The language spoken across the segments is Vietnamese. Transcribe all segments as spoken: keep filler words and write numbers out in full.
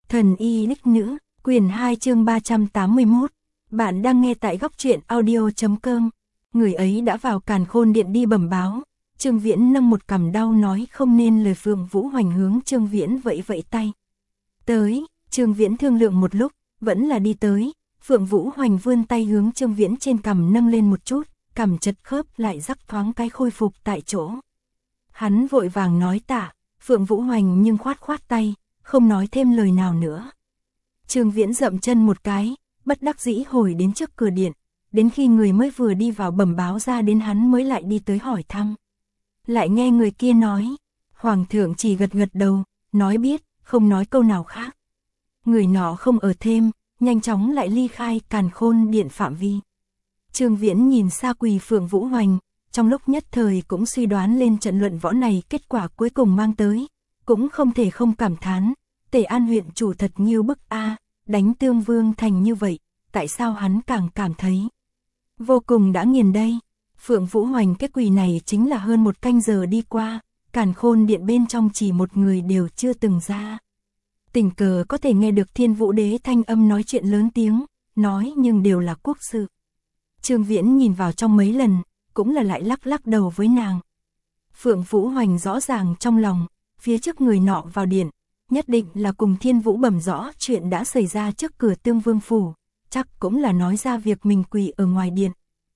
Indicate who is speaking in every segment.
Speaker 1: Thần y đích nữ, quyển hai chương ba trăm tám mươi mốt. Bạn đang nghe tại góc truyện audio chấm com. Người ấy đã vào Càn Khôn Điện đi bẩm báo. Trương Viễn nâng một cằm đau nói không nên lời. Phượng Vũ Hoành hướng Trương Viễn vẫy vẫy tay. Tới, Trương Viễn thương lượng một lúc, vẫn là đi tới. Phượng Vũ Hoành vươn tay hướng Trương Viễn trên cằm nâng lên một chút, cằm chật khớp lại rắc thoáng cái khôi phục tại chỗ. Hắn vội vàng nói tạ, Phượng Vũ Hoành nhưng khoát khoát tay, không nói thêm lời nào nữa. Trương Viễn dậm chân một cái, bất đắc dĩ hồi đến trước cửa điện, đến khi người mới vừa đi vào bẩm báo ra đến hắn mới lại đi tới hỏi thăm. Lại nghe người kia nói, Hoàng thượng chỉ gật gật đầu, nói biết, không nói câu nào khác. Người nọ không ở thêm, nhanh chóng lại ly khai Càn Khôn Điện phạm vi. Trương Viễn nhìn xa quỳ Phượng Vũ Hoành, trong lúc nhất thời cũng suy đoán lên trận luận võ này kết quả cuối cùng mang tới, cũng không thể không cảm thán, Tề An huyện chủ thật nghiêu bức a, đánh Tương Vương thành như vậy, tại sao hắn càng cảm thấy vô cùng đã nghiền đây. Phượng Vũ Hoành cái quỳ này chính là hơn một canh giờ đi qua, Càn Khôn Điện bên trong chỉ một người đều chưa từng ra. Tình cờ có thể nghe được Thiên Vũ Đế thanh âm nói chuyện lớn tiếng, nói nhưng đều là quốc sự. Trương Viễn nhìn vào trong mấy lần, cũng là lại lắc lắc đầu với nàng. Phượng Vũ Hoành rõ ràng trong lòng, phía trước người nọ vào điện, nhất định là cùng Thiên Vũ bẩm rõ chuyện đã xảy ra trước cửa Tương Vương phủ, chắc cũng là nói ra việc mình quỳ ở ngoài điện.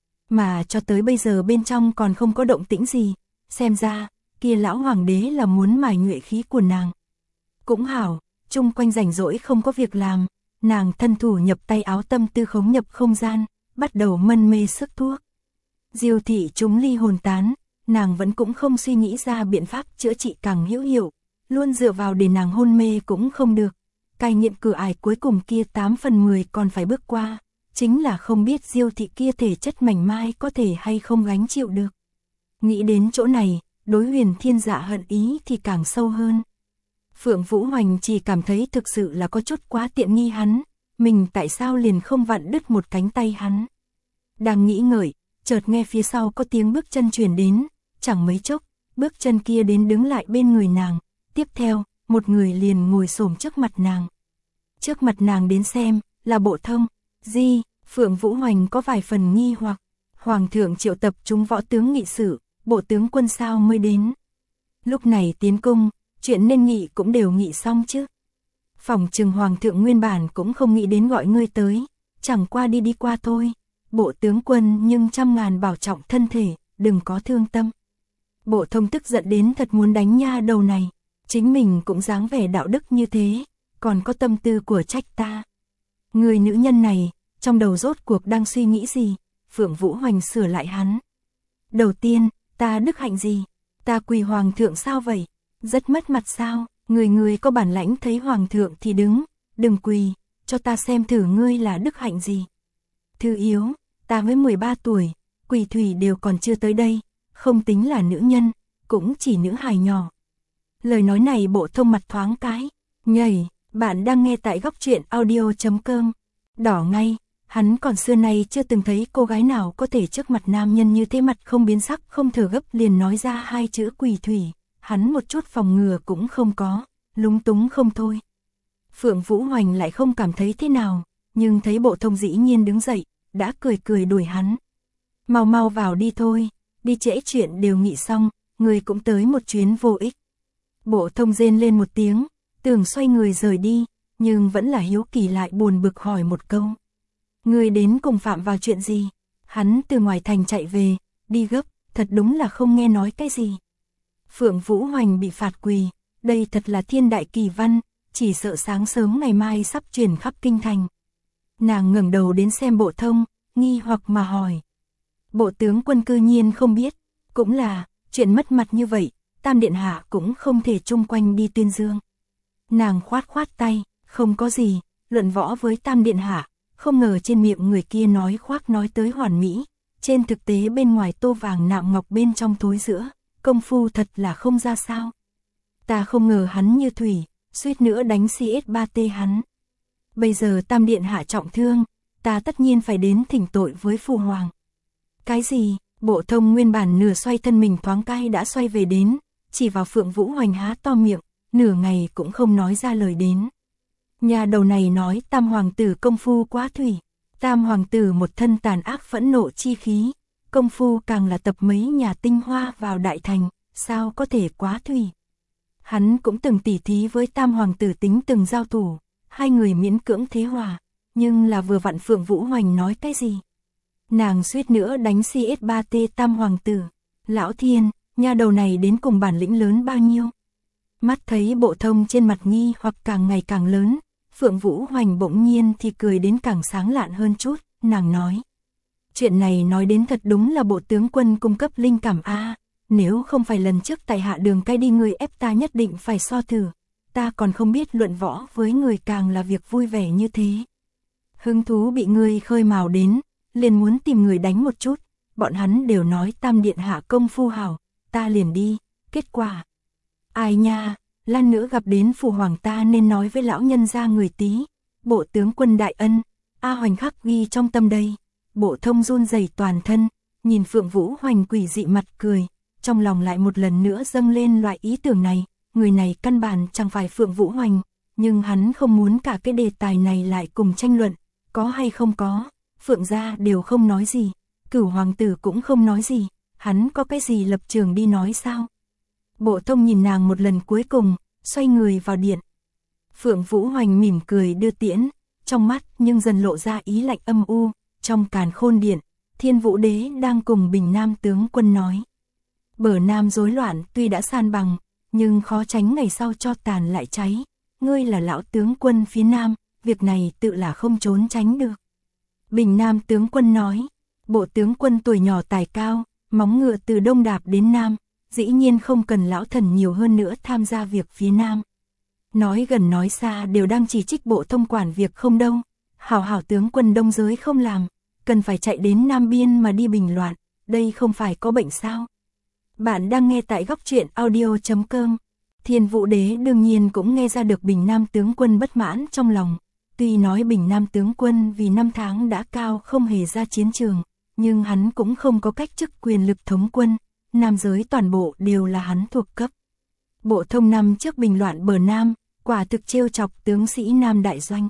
Speaker 1: Mà cho tới bây giờ bên trong còn không có động tĩnh gì, xem ra, kia lão hoàng đế là muốn mài nhuệ khí của nàng. Cũng hảo, chung quanh rảnh rỗi không có việc làm, nàng thân thủ nhập tay áo tâm tư khống nhập không gian, bắt đầu mân mê sức thuốc. Diêu thị chúng ly hồn tán, nàng vẫn cũng không suy nghĩ ra biện pháp chữa trị càng hữu hiệu, luôn dựa vào để nàng hôn mê cũng không được. Cai nghiện cửa ải cuối cùng kia tám phần mười còn phải bước qua, chính là không biết Diêu thị kia thể chất mảnh mai có thể hay không gánh chịu được. Nghĩ đến chỗ này, đối Huyền Thiên Dạ hận ý thì càng sâu hơn. Phượng Vũ Hoành chỉ cảm thấy thực sự là có chút quá tiện nghi hắn, mình tại sao liền không vặn đứt một cánh tay hắn. Đang nghĩ ngợi, chợt nghe phía sau có tiếng bước chân truyền đến, chẳng mấy chốc, bước chân kia đến đứng lại bên người nàng, tiếp theo, một người liền ngồi xổm trước mặt nàng. Trước mặt nàng đến xem, là Bộ Thông. Di, Phượng Vũ Hoành có vài phần nghi hoặc, Hoàng thượng triệu tập chúng võ tướng nghị sự, Bộ tướng quân sao mới đến. Lúc này tiến cung, chuyện nên nghị cũng đều nghị xong chứ. Phòng trừng Hoàng thượng nguyên bản cũng không nghĩ đến gọi ngươi tới, chẳng qua đi đi qua thôi. Bộ tướng quân nhưng trăm ngàn bảo trọng thân thể, đừng có thương tâm. Bộ Thông tức giận đến thật muốn đánh nha đầu này, chính mình cũng dáng vẻ đạo đức như thế, còn có tâm tư của trách ta. Người nữ nhân này, trong đầu rốt cuộc đang suy nghĩ gì? Phượng Vũ Hoành sửa lại hắn. Đầu tiên, ta đức hạnh gì? Ta quỳ Hoàng thượng sao vậy? Rất mất mặt sao? Người người có bản lãnh thấy Hoàng thượng thì đứng, đừng quỳ, cho ta xem thử ngươi là đức hạnh gì. Thư yếu, ta mới mười ba tuổi, quỳ thủy đều còn chưa tới đây, không tính là nữ nhân, cũng chỉ nữ hài nhỏ. Lời nói này Bộ Thông mặt thoáng cái, nhảy, bạn đang nghe tại góc truyện audio chấm com. Đỏ ngay, hắn còn xưa nay chưa từng thấy cô gái nào có thể trước mặt nam nhân như thế mặt không biến sắc không thở gấp liền nói ra hai chữ quỳ thủy, hắn một chút phòng ngừa cũng không có, lúng túng không thôi. Phượng Vũ Hoành lại không cảm thấy thế nào, nhưng thấy Bộ Thông dĩ nhiên đứng dậy, đã cười cười đuổi hắn. Mau mau vào đi thôi, đi trễ chuyện đều nghị xong, người cũng tới một chuyến vô ích. Bộ Thông rên lên một tiếng, tưởng xoay người rời đi, nhưng vẫn là hiếu kỳ lại buồn bực hỏi một câu. Người đến cùng phạm vào chuyện gì? Hắn từ ngoài thành chạy về, đi gấp, thật đúng là không nghe nói cái gì. Phượng Vũ Hoành bị phạt quỳ, đây thật là thiên đại kỳ văn, chỉ sợ sáng sớm ngày mai sắp truyền khắp kinh thành. Nàng ngẩng đầu đến xem Bộ Thông, nghi hoặc mà hỏi. Bộ tướng quân cư nhiên không biết, cũng là, chuyện mất mặt như vậy, Tam Điện Hạ cũng không thể chung quanh đi tuyên dương. Nàng khoát khoát tay, không có gì, luận võ với Tam Điện Hạ, không ngờ trên miệng người kia nói khoác nói tới hoàn mỹ, trên thực tế bên ngoài tô vàng nạm ngọc bên trong thối giữa, công phu thật là không ra sao. Ta không ngờ hắn như thủy, suýt nữa đánh xê ét ba tê hắn. Bây giờ Tam Điện Hạ trọng thương, ta tất nhiên phải đến thỉnh tội với Phu Hoàng. Cái gì? Bộ Thông nguyên bản nửa xoay thân mình thoáng cái đã xoay về đến, chỉ vào Phượng Vũ Hoành há to miệng, nửa ngày cũng không nói ra lời đến. Nhà đầu này nói Tam hoàng tử công phu quá thủy. Tam hoàng tử một thân tàn ác phẫn nộ chi khí, công phu càng là tập mấy nhà tinh hoa vào đại thành, sao có thể quá thủy. Hắn cũng từng tỉ thí với Tam hoàng tử tính từng giao thủ, hai người miễn cưỡng thế hòa, nhưng là vừa vặn Phượng Vũ Hoành nói cái gì. Nàng suýt nữa đánh xê ét ba tê Tam hoàng tử. Lão Thiên, nhà đầu này đến cùng bản lĩnh lớn bao nhiêu. Mắt thấy Bộ Thông trên mặt nghi hoặc càng ngày càng lớn, Phượng Vũ Hoành bỗng nhiên thì cười đến càng sáng lạn hơn chút, nàng nói. Chuyện này nói đến thật đúng là Bộ tướng quân cung cấp linh cảm a à, nếu không phải lần trước tại hạ đường cai đi người ép ta nhất định phải so thử, ta còn không biết luận võ với người càng là việc vui vẻ như thế. Hứng thú bị người khơi mào đến, liền muốn tìm người đánh một chút, bọn hắn đều nói Tam điện hạ công phu hảo, ta liền đi, kết quả. Ai nha, lát nữa gặp đến phụ hoàng ta nên nói với lão nhân gia người tí, Bộ tướng quân đại ân, A Hoành khắc ghi trong tâm đây. Bộ Thông run rẩy toàn thân, nhìn Phượng Vũ Hoành quỷ dị mặt cười, trong lòng lại một lần nữa dâng lên loại ý tưởng này, người này căn bản chẳng phải Phượng Vũ Hoành, nhưng hắn không muốn cả cái đề tài này lại cùng tranh luận, có hay không có, Phượng gia đều không nói gì, Cửu hoàng tử cũng không nói gì, hắn có cái gì lập trường đi nói sao? Bộ Thông nhìn nàng một lần cuối cùng, xoay người vào điện. Phượng Vũ Hoành mỉm cười đưa tiễn, trong mắt nhưng dần lộ ra ý lạnh âm u. Trong Càn Khôn điện, Thiên Vũ Đế đang cùng Bình Nam tướng quân nói. Bờ Nam rối loạn tuy đã san bằng, nhưng khó tránh ngày sau cho tàn lại cháy. Ngươi là lão tướng quân phía Nam, việc này tự là không trốn tránh được. Bình Nam tướng quân nói, Bộ tướng quân tuổi nhỏ tài cao, móng ngựa từ Đông đạp đến Nam, dĩ nhiên không cần lão thần nhiều hơn nữa tham gia việc phía Nam. Nói gần nói xa đều đang chỉ trích Bộ Thông quản việc không đâu. Hảo hảo tướng quân Đông giới không làm, cần phải chạy đến Nam Biên mà đi bình loạn, đây không phải có bệnh sao. Bạn đang nghe tại góc truyện audio chấm com. Thiên Vũ Đế đương nhiên cũng nghe ra được Bình Nam tướng quân bất mãn trong lòng. Tuy nói Bình Nam tướng quân vì năm tháng đã cao không hề ra chiến trường, nhưng hắn cũng không có cách chức quyền lực thống quân, Nam giới toàn bộ đều là hắn thuộc cấp. Bộ Thông năm trước bình loạn bờ Nam, quả thực trêu chọc tướng sĩ Nam đại doanh.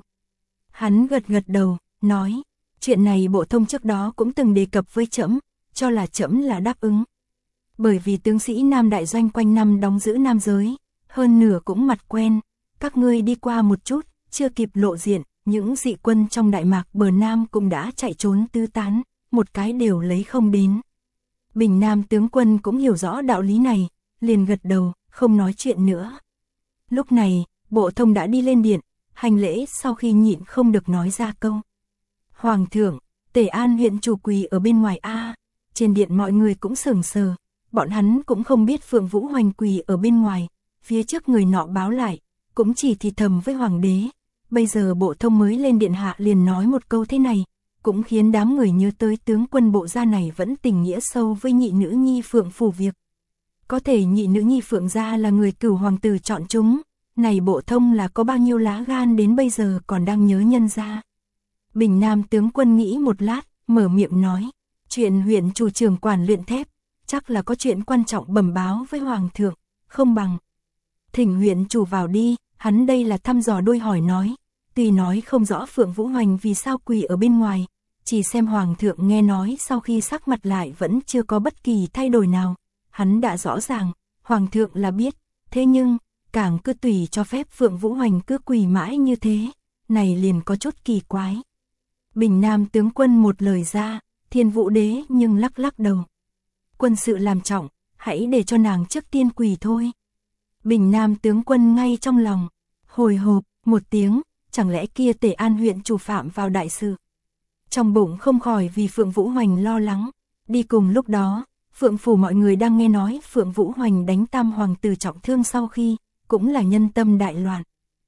Speaker 1: Hắn gật gật đầu, nói, chuyện này Bộ Thông trước đó cũng từng đề cập với trẫm, cho là trẫm là đáp ứng. Bởi vì tướng sĩ Nam đại doanh quanh năm đóng giữ Nam giới, hơn nửa cũng mặt quen, các ngươi đi qua một chút, chưa kịp lộ diện, những dị quân trong Đại Mạc bờ Nam cũng đã chạy trốn tứ tán, một cái đều lấy không đến. Bình Nam tướng quân cũng hiểu rõ đạo lý này, liền gật đầu, không nói chuyện nữa. Lúc này, Bộ Thông đã đi lên điện, hành lễ sau khi nhịn không được nói ra câu. Hoàng thượng, Tề An huyện chủ quỳ ở bên ngoài a. Trên điện mọi người cũng sững sờ, bọn hắn cũng không biết Phượng Vũ Hoành quỳ ở bên ngoài, phía trước người nọ báo lại, cũng chỉ thì thầm với hoàng đế. Bây giờ Bộ Thông mới lên điện hạ liền nói một câu thế này, cũng khiến đám người nhớ tới tướng quân Bộ gia này vẫn tình nghĩa sâu với nhị nữ nhi Phượng phủ việc. Có thể nhị nữ nhi Phượng gia là người Cửu hoàng tử chọn chúng, này Bộ Thông là có bao nhiêu lá gan đến bây giờ còn đang nhớ nhân gia. Bình Nam tướng quân nghĩ một lát, mở miệng nói, chuyện huyện chủ trưởng quản luyện thép, chắc là có chuyện quan trọng bẩm báo với hoàng thượng, không bằng thỉnh huyện chủ vào đi. Hắn đây là thăm dò đôi hỏi nói, tuy nói không rõ Phượng Vũ Hoành vì sao quỳ ở bên ngoài, chỉ xem hoàng thượng nghe nói sau khi sắc mặt lại vẫn chưa có bất kỳ thay đổi nào, hắn đã rõ ràng, hoàng thượng là biết, thế nhưng càng cứ tùy cho phép Phượng Vũ Hoành cứ quỳ mãi như thế, này liền có chút kỳ quái. Bình Nam tướng quân một lời ra, Thiên Vũ Đế nhưng lắc lắc đầu. Quân sự làm trọng, hãy để cho nàng trước tiên quỳ thôi. Bình Nam tướng quân ngay trong lòng, hồi hộp, một tiếng, chẳng lẽ kia Tề An huyện chủ phạm vào đại sự. Trong bụng không khỏi vì Phượng Vũ Hoành lo lắng, đi cùng lúc đó, Phượng phủ mọi người đang nghe nói Phượng Vũ Hoành đánh Tam hoàng tử trọng thương sau khi, cũng là nhân tâm đại loạn.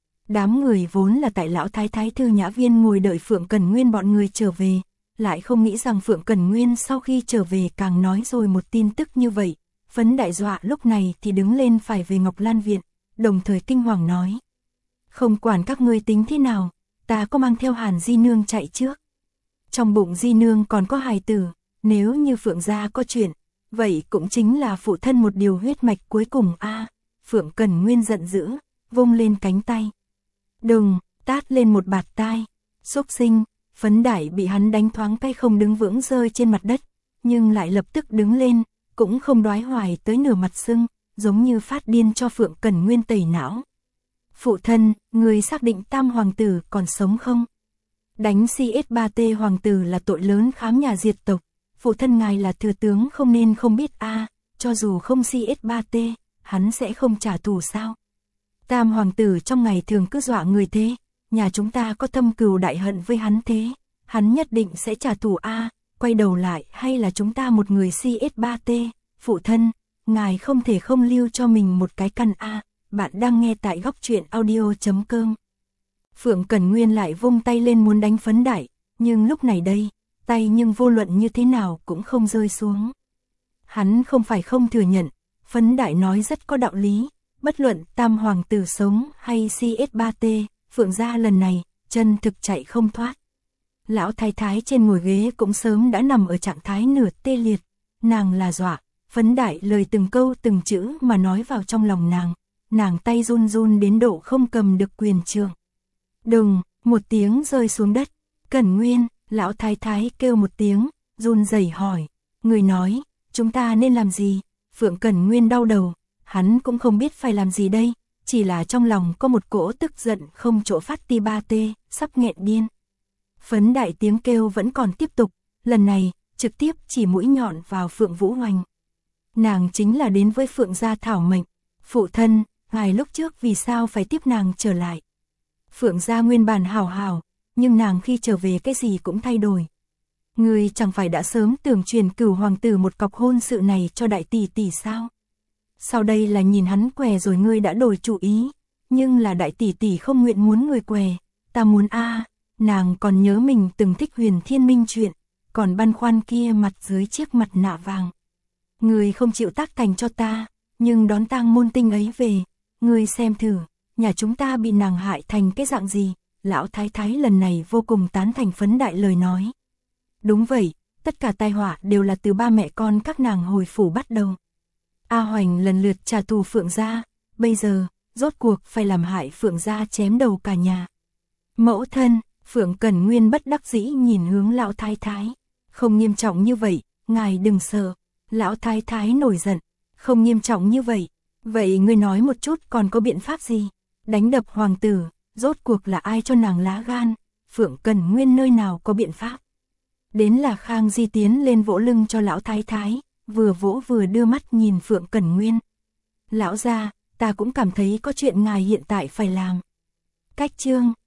Speaker 1: Đám người vốn là tại lão thái thái thư nhã viên ngồi đợi Phượng Cẩn Nguyên bọn người trở về, lại không nghĩ rằng Phượng Cẩn Nguyên sau khi trở về càng nói rồi một tin tức như vậy. Phấn đại dọa lúc này thì đứng lên phải về Ngọc Lan viện, đồng thời kinh hoàng nói. Không quản các ngươi tính thế nào, ta có mang theo Hàn Di Nương chạy trước. Trong bụng Di Nương còn có hài tử, nếu như Phượng gia có chuyện, vậy cũng chính là phụ thân một điều huyết mạch cuối cùng a. À, Phượng Cẩn Nguyên giận dữ, vung lên cánh tay. Đừng, tát lên một bạt tai. Xúc sinh, Phấn Đại bị hắn đánh thoáng cái không đứng vững rơi trên mặt đất, nhưng lại lập tức đứng lên, cũng không đoái hoài tới nửa mặt sưng, giống như phát điên cho Phượng Cẩn Nguyên tẩy não. Phụ thân, người xác định Tam hoàng tử còn sống không? Đánh xê ét ba tê hoàng tử là tội lớn khám nhà diệt tộc, phụ thân ngài là thừa tướng không nên không biết a, à, cho dù không xê ét ba tê, hắn sẽ không trả thù sao? Tam hoàng tử trong ngày thường cứ dọa người thế, nhà chúng ta có thâm cừu đại hận với hắn thế, hắn nhất định sẽ trả thù a, à, quay đầu lại hay là chúng ta một người xê ét ba tê, phụ thân, ngài không thể không lưu cho mình một cái căn a. À. Bạn đang nghe tại góc truyện audio chấm com. Phượng Cẩn Nguyên lại vung tay lên muốn đánh Phấn Đại, nhưng lúc này đây, tay nhưng vô luận như thế nào cũng không rơi xuống. Hắn không phải không thừa nhận, Phấn Đại nói rất có đạo lý, bất luận Tam hoàng tử sống hay xê ét ba tê, Phượng gia lần này, chân thực chạy không thoát. Lão thái thái trên ngồi ghế cũng sớm đã nằm ở trạng thái nửa tê liệt, nàng là dọa, Phấn Đại lời từng câu từng chữ mà nói vào trong lòng nàng. Nàng tay run run đến độ không cầm được quyền trượng. Đùng, một tiếng rơi xuống đất. Cẩn Nguyên, lão thái thái kêu một tiếng, run rẩy hỏi. Người nói, chúng ta nên làm gì? Phượng Cẩn Nguyên đau đầu, hắn cũng không biết phải làm gì đây, chỉ là trong lòng có một cỗ tức giận không chỗ phát ti ba tê, sắp nghẹn điên. Phấn Đại tiếng kêu vẫn còn tiếp tục, lần này, trực tiếp chỉ mũi nhọn vào Phượng Vũ Hoành. Nàng chính là đến với Phượng gia thảo mệnh. Phụ thân, ngài lúc trước vì sao phải tiếp nàng trở lại? Phượng gia nguyên bản hảo hảo, nhưng nàng khi trở về cái gì cũng thay đổi. Ngươi chẳng phải đã sớm tưởng truyền cửu hoàng tử một cọc hôn sự này cho đại tỷ tỷ sao? Sau đây là nhìn hắn què rồi ngươi đã đổi chủ ý, nhưng là đại tỷ tỷ không nguyện muốn người què, ta muốn a, à, nàng còn nhớ mình từng thích Huyền Thiên Minh chuyện, còn băn khoăn kia mặt dưới chiếc mặt nạ vàng. Ngươi không chịu tác thành cho ta, nhưng đón tang môn tinh ấy về, ngươi xem thử, nhà chúng ta bị nàng hại thành cái dạng gì? Lão thái thái lần này vô cùng tán thành Phấn Đại lời nói. Đúng vậy, tất cả tai họa đều là từ ba mẹ con các nàng hồi phủ bắt đầu. A Hoành lần lượt trả thù Phượng gia, bây giờ, rốt cuộc phải làm hại Phượng gia chém đầu cả nhà. Mẫu thân, Phượng Cẩn Nguyên bất đắc dĩ nhìn hướng lão thái thái. Không nghiêm trọng như vậy, ngài đừng sợ. Lão thái thái nổi giận, không nghiêm trọng như vậy. Vậy ngươi nói một chút còn có biện pháp gì? Đánh đập hoàng tử, rốt cuộc là ai cho nàng lá gan? Phượng Cẩn Nguyên nơi nào có biện pháp? Đến là Khang Di tiến lên vỗ lưng cho lão thái thái, vừa vỗ vừa đưa mắt nhìn Phượng Cẩn Nguyên. Lão gia, ta cũng cảm thấy có chuyện ngài hiện tại phải làm. Cách chương